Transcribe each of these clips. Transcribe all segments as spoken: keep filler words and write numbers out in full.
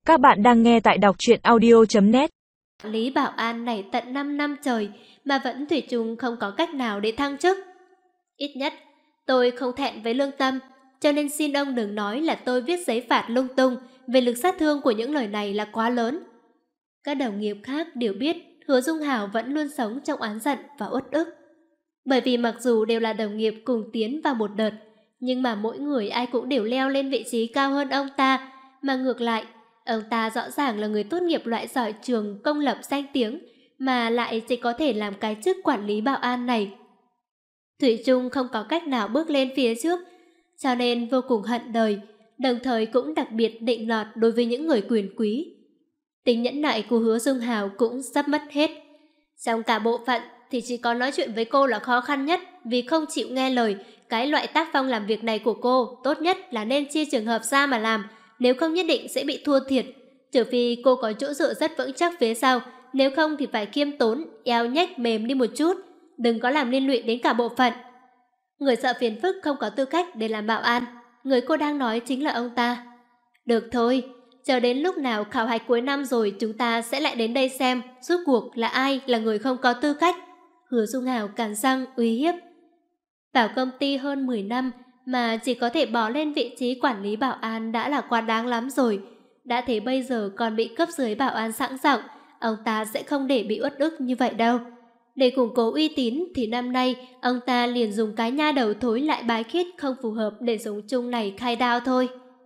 Các bạn đang nghe tại đọc truyện audio chấm net. Lý Bảo An này tận năm năm trời mà vẫn thủy chung không có cách nào để thăng chức. Ít nhất, tôi không thẹn với lương tâm, cho nên xin ông đừng nói là tôi viết giấy phạt lung tung, về lực sát thương của những lời này là quá lớn. Các đồng nghiệp khác đều biết Hứa Dung Hảo vẫn luôn sống trong oán giận và uất ức. Bởi vì mặc dù đều là đồng nghiệp cùng tiến vào một đợt, nhưng mà mỗi người ai cũng đều leo lên vị trí cao hơn ông ta, mà ngược lại, ông ta rõ ràng là người tốt nghiệp loại giỏi trường công lập danh tiếng, mà lại chỉ có thể làm cái chức quản lý bảo an này. Thủy chung không có cách nào bước lên phía trước, cho nên vô cùng hận đời, đồng thời cũng đặc biệt định nọt đối với những người quyền quý. Tính nhẫn nại của Hứa Dung Hào cũng sắp mất hết. Trong cả bộ phận thì chỉ có nói chuyện với cô là khó khăn nhất, vì không chịu nghe lời. Cái loại tác phong làm việc này của cô tốt nhất là nên chia trường hợp ra mà làm, nếu không nhất định sẽ bị thua thiệt. Trừ phi cô có chỗ dựa rất vững chắc phía sau, nếu không thì phải khiêm tốn, eo nhách mềm đi một chút, đừng có làm liên lụy đến cả bộ phận. Người sợ phiền phức không có tư cách để làm bảo an, người cô đang nói chính là ông ta. Được thôi, chờ đến lúc nào khảo hạch cuối năm rồi chúng ta sẽ lại đến đây xem rốt cuộc là ai là người không có tư cách. Hứa Dung Hào cắn răng uy hiếp. Vào công ty hơn mười năm mà chỉ có thể bỏ lên vị trí quản lý bảo an đã là quá đáng lắm rồi. Đã thế bây giờ còn bị cấp dưới bảo an sẵn giọng, ông ta sẽ không để bị uất ức như vậy đâu. Để củng cố uy tín thì năm nay ông ta liền dùng cái nha đầu thối lại bái khiết không phù hợp để sống chung này khai đao thôi.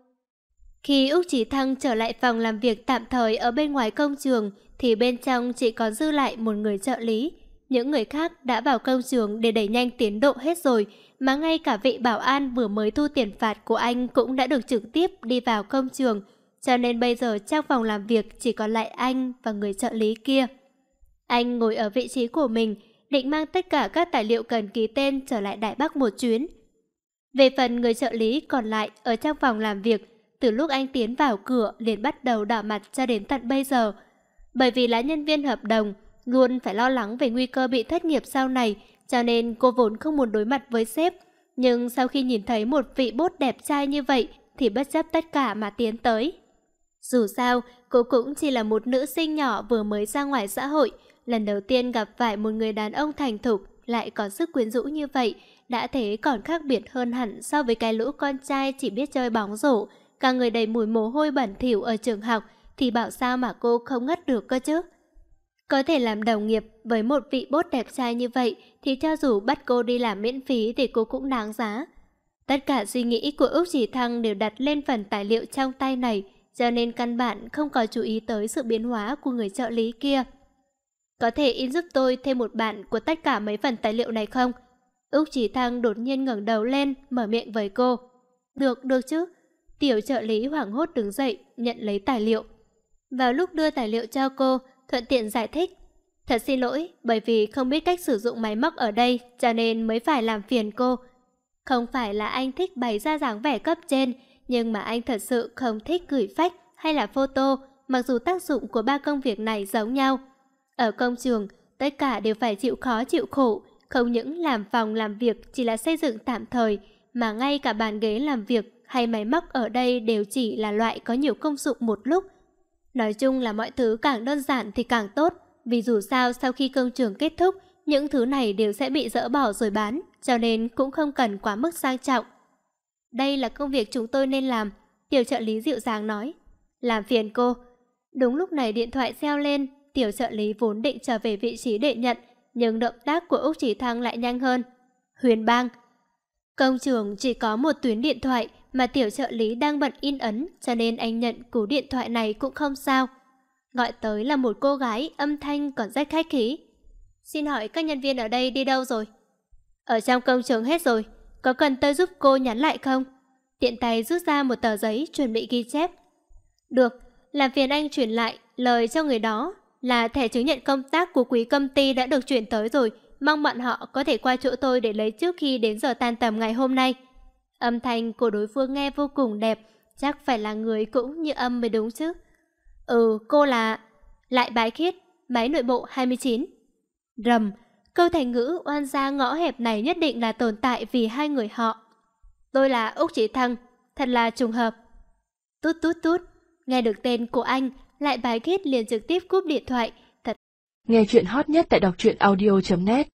Khi Úc Chí Thăng trở lại phòng làm việc tạm thời ở bên ngoài công trường thì bên trong chỉ còn dư lại một người trợ lý. Những người khác đã vào công trường để đẩy nhanh tiến độ hết rồi, mà ngay cả vị bảo an vừa mới thu tiền phạt của anh cũng đã được trực tiếp đi vào công trường, cho nên bây giờ trong phòng làm việc chỉ còn lại anh và người trợ lý kia. Anh ngồi ở vị trí của mình, định mang tất cả các tài liệu cần ký tên trở lại Đài Bắc một chuyến. Về phần người trợ lý còn lại ở trong phòng làm việc, từ lúc anh tiến vào cửa liền bắt đầu đỏ mặt cho đến tận bây giờ. Bởi vì là nhân viên hợp đồng, luôn phải lo lắng về nguy cơ bị thất nghiệp sau này, cho nên cô vốn không muốn đối mặt với sếp. Nhưng sau khi nhìn thấy một vị bốt đẹp trai như vậy thì bất chấp tất cả mà tiến tới. Dù sao, cô cũng chỉ là một nữ sinh nhỏ vừa mới ra ngoài xã hội, lần đầu tiên gặp phải một người đàn ông thành thục lại có sức quyến rũ như vậy, đã thế còn khác biệt hơn hẳn so với cái lũ con trai chỉ biết chơi bóng rổ, cả người đầy mùi mồ hôi bẩn thỉu ở trường học, thì bảo sao mà cô không ngất được cơ chứ. Có thể làm đồng nghiệp với một vị bốt đẹp trai như vậy thì cho dù bắt cô đi làm miễn phí thì cô cũng đáng giá. Tất cả suy nghĩ của Úc Chí Thăng đều đặt lên phần tài liệu trong tay này, cho nên căn bản không có chú ý tới sự biến hóa của người trợ lý kia. Có thể in giúp tôi thêm một bản của tất cả mấy phần tài liệu này không? Úc Chí Thăng đột nhiên ngẩng đầu lên, mở miệng với cô. Được, được chứ. Tiểu trợ lý hoảng hốt đứng dậy, nhận lấy tài liệu. Vào lúc đưa tài liệu cho cô, thuận tiện giải thích. Thật xin lỗi, bởi vì không biết cách sử dụng máy móc ở đây, cho nên mới phải làm phiền cô. Không phải là anh thích bày ra dáng vẻ cấp trên, nhưng mà anh thật sự không thích gửi fax hay là photo, mặc dù tác dụng của ba công việc này giống nhau. Ở công trường, tất cả đều phải chịu khó chịu khổ, không những làm phòng làm việc chỉ là xây dựng tạm thời, mà ngay cả bàn ghế làm việc hay máy móc ở đây đều chỉ là loại có nhiều công dụng một lúc. Nói chung là mọi thứ càng đơn giản thì càng tốt, vì dù sao sau khi công trường kết thúc, những thứ này đều sẽ bị dỡ bỏ rồi bán, cho nên cũng không cần quá mức sang trọng. Đây là công việc chúng tôi nên làm, tiểu trợ lý dịu dàng nói. Làm phiền cô. Đúng lúc này điện thoại reo lên, tiểu trợ lý vốn định trở về vị trí để nhận, nhưng động tác của Úc Chí Thăng lại nhanh hơn. Huyền Bang. Công trường chỉ có một tuyến điện thoại mà tiểu trợ lý đang bận in ấn, cho nên anh nhận cú điện thoại này cũng không sao. Gọi tới là một cô gái, âm thanh còn rất khách khí. Xin hỏi các nhân viên ở đây đi đâu rồi? Ở trong công trường hết rồi, có cần tôi giúp cô nhắn lại không? Tiện tay rút ra một tờ giấy chuẩn bị ghi chép. Được, làm phiền anh chuyển lại lời cho người đó là thẻ chứng nhận công tác của quý công ty đã được chuyển tới rồi, mong bọn họ có thể qua chỗ tôi để lấy trước khi đến giờ tan tầm ngày hôm nay. Âm thanh của đối phương nghe vô cùng đẹp, chắc phải là người cũng như âm mới đúng chứ. Ừ, cô là... Lại Bái Khiết, máy nội bộ hai mươi chín. Rầm, câu thành ngữ oan gia ngõ hẹp này nhất định là tồn tại vì hai người họ. Tôi là Úc Chí Thăng, thật là trùng hợp. Tút tút tút, Nghe được tên của anh, Lại Bài Kết liền trực tiếp cúp điện thoại. Thật Nghe chuyện hot nhất tại đọc truyện audio chấm net.